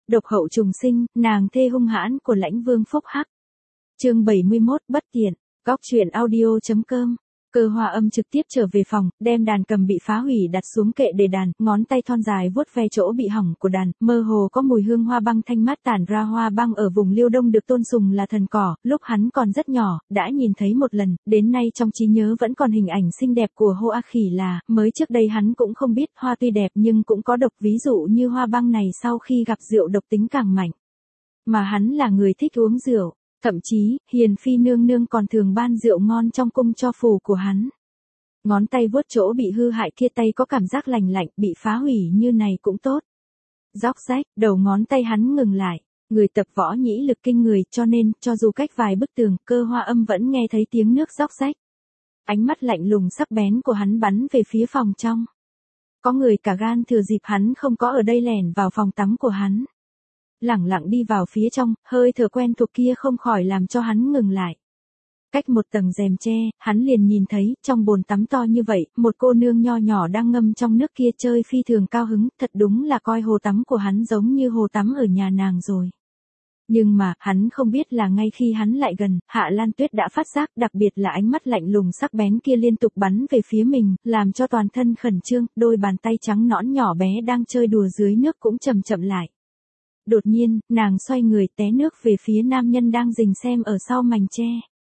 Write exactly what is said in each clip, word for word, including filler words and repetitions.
độc hậu trùng sinh, nàng thê hung hãn của lãnh vương phúc hắc. Chương bảy mươi mốt, bất tiện. Góc truyện audio chấm com. Cơ Hoa Âm trực tiếp trở về phòng, đem đàn cầm bị phá hủy đặt xuống kệ để đàn, ngón tay thon dài vuốt ve chỗ bị hỏng của đàn, mơ hồ có mùi hương hoa băng thanh mát tản ra. Hoa băng ở vùng Liêu Đông được tôn sùng là thần cỏ, lúc hắn còn rất nhỏ, đã nhìn thấy một lần, đến nay trong trí nhớ vẫn còn hình ảnh xinh đẹp của Hoa Khỉ là, mới trước đây hắn cũng không biết hoa tuy đẹp nhưng cũng có độc, ví dụ như hoa băng này sau khi gặp rượu độc tính càng mạnh. Mà hắn là người thích uống rượu. Thậm chí, Hiền Phi nương nương còn thường ban rượu ngon trong cung cho phù của hắn. Ngón tay vuốt chỗ bị hư hại kia, tay có cảm giác lành lạnh, bị phá hủy như này cũng tốt. Róc rách, đầu ngón tay hắn ngừng lại. Người tập võ nhĩ lực kinh người, cho nên, cho dù cách vài bức tường, Cơ Hoa Âm vẫn nghe thấy tiếng nước róc rách. Ánh mắt lạnh lùng sắc bén của hắn bắn về phía phòng trong. Có người cả gan thừa dịp hắn không có ở đây lẻn vào phòng tắm của hắn. Lẳng lặng đi vào phía trong, hơi thở quen thuộc kia không khỏi làm cho hắn ngừng lại. Cách một tầng rèm tre, hắn liền nhìn thấy, trong bồn tắm to như vậy, một cô nương nho nhỏ đang ngâm trong nước kia chơi phi thường cao hứng, thật đúng là coi hồ tắm của hắn giống như hồ tắm ở nhà nàng rồi. Nhưng mà, hắn không biết là ngay khi hắn lại gần, Hạ Lan Tuyết đã phát giác, đặc biệt là ánh mắt lạnh lùng sắc bén kia liên tục bắn về phía mình, làm cho toàn thân khẩn trương, đôi bàn tay trắng nõn nhỏ bé đang chơi đùa dưới nước cũng chậm chậm lại. Đột nhiên, nàng xoay người té nước về phía nam nhân đang rình xem ở sau mành tre.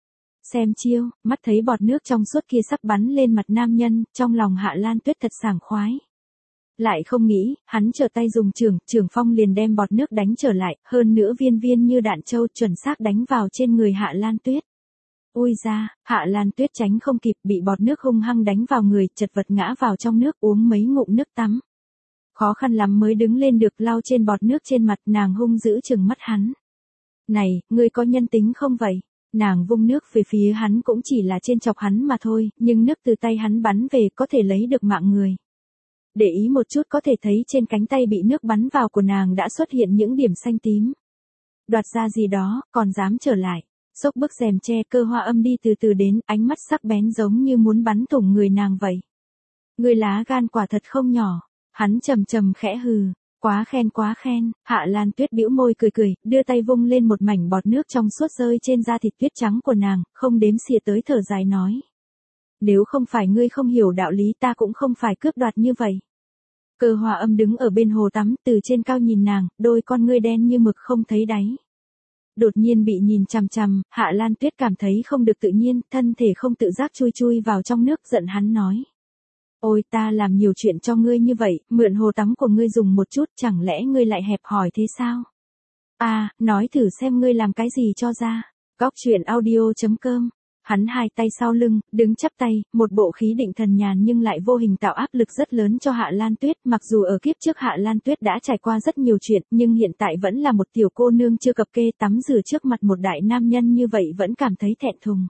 Xem chiêu, mắt thấy bọt nước trong suốt kia sắp bắn lên mặt nam nhân, trong lòng Hạ Lan Tuyết thật sảng khoái. Lại không nghĩ, hắn trở tay dùng chưởng, chưởng phong liền đem bọt nước đánh trở lại, hơn nữa viên viên như đạn châu chuẩn xác đánh vào trên người Hạ Lan Tuyết. Ôi da, Hạ Lan Tuyết tránh không kịp, bị bọt nước hung hăng đánh vào người, chật vật ngã vào trong nước, uống mấy ngụm nước tắm. Khó khăn lắm mới đứng lên được, lau trên bọt nước trên mặt, nàng hung dữ trừng mắt hắn. Này, ngươi có nhân tính không vậy? Nàng vung nước về phía hắn cũng chỉ là trên chọc hắn mà thôi, nhưng nước từ tay hắn bắn về có thể lấy được mạng người. Để ý một chút có thể thấy trên cánh tay bị nước bắn vào của nàng đã xuất hiện những điểm xanh tím. Đoạt ra gì đó, còn dám trở lại. Xốc bức rèm tre, Cơ Hoa Âm đi từ từ đến, ánh mắt sắc bén giống như muốn bắn thủng người nàng vậy. Ngươi lá gan quả thật không nhỏ. Hắn trầm trầm khẽ hừ, quá khen quá khen. Hạ Lan Tuyết bĩu môi cười cười, đưa tay vung lên một mảnh bọt nước trong suốt rơi trên da thịt tuyết trắng của nàng, không đếm xỉa tới thở dài nói. Nếu không phải ngươi không hiểu đạo lý ta cũng không phải cướp đoạt như vậy. Cơ Hoa Âm đứng ở bên hồ tắm, từ trên cao nhìn nàng, đôi con ngươi đen như mực không thấy đáy. Đột nhiên bị nhìn chằm chằm, Hạ Lan Tuyết cảm thấy không được tự nhiên, thân thể không tự giác chui chui vào trong nước, giận hắn nói. Ôi ta làm nhiều chuyện cho ngươi như vậy, mượn hồ tắm của ngươi dùng một chút, chẳng lẽ ngươi lại hẹp hòi thế sao? À, nói thử xem ngươi làm cái gì cho ra. Góc truyện audio chấm com. Hắn hai tay sau lưng, đứng chắp tay, một bộ khí định thần nhàn nhưng lại vô hình tạo áp lực rất lớn cho Hạ Lan Tuyết. Mặc dù ở kiếp trước Hạ Lan Tuyết đã trải qua rất nhiều chuyện, nhưng hiện tại vẫn là một tiểu cô nương chưa cập kê, tắm rửa trước mặt một đại nam nhân như vậy vẫn cảm thấy thẹn thùng.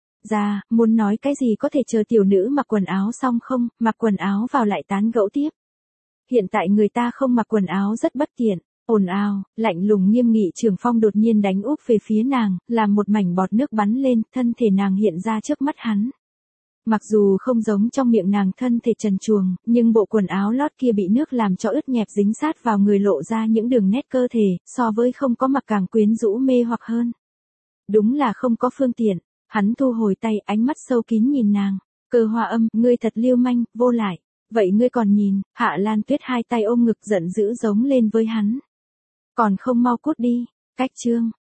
Ra, muốn nói cái gì có thể chờ tiểu nữ mặc quần áo xong không, mặc quần áo vào lại tán gẫu tiếp. Hiện tại người ta không mặc quần áo rất bất tiện. Ồn ào, lạnh lùng nghiêm nghị trường phong đột nhiên đánh úp về phía nàng, làm một mảnh bọt nước bắn lên, thân thể nàng hiện ra trước mắt hắn. Mặc dù không giống trong miệng nàng thân thể trần truồng, nhưng bộ quần áo lót kia bị nước làm cho ướt nhẹp dính sát vào người, lộ ra những đường nét cơ thể, so với không có mặc càng quyến rũ mê hoặc hơn. Đúng là không có phương tiện. Hắn thu hồi tay, ánh mắt sâu kín nhìn nàng. Cơ Hoa Âm, ngươi thật liêu manh, vô lại. Vậy ngươi còn nhìn? Hạ Lan Tuyết hai tay ôm ngực giận dữ giống lên với hắn. Còn không mau cút đi. Cách chương.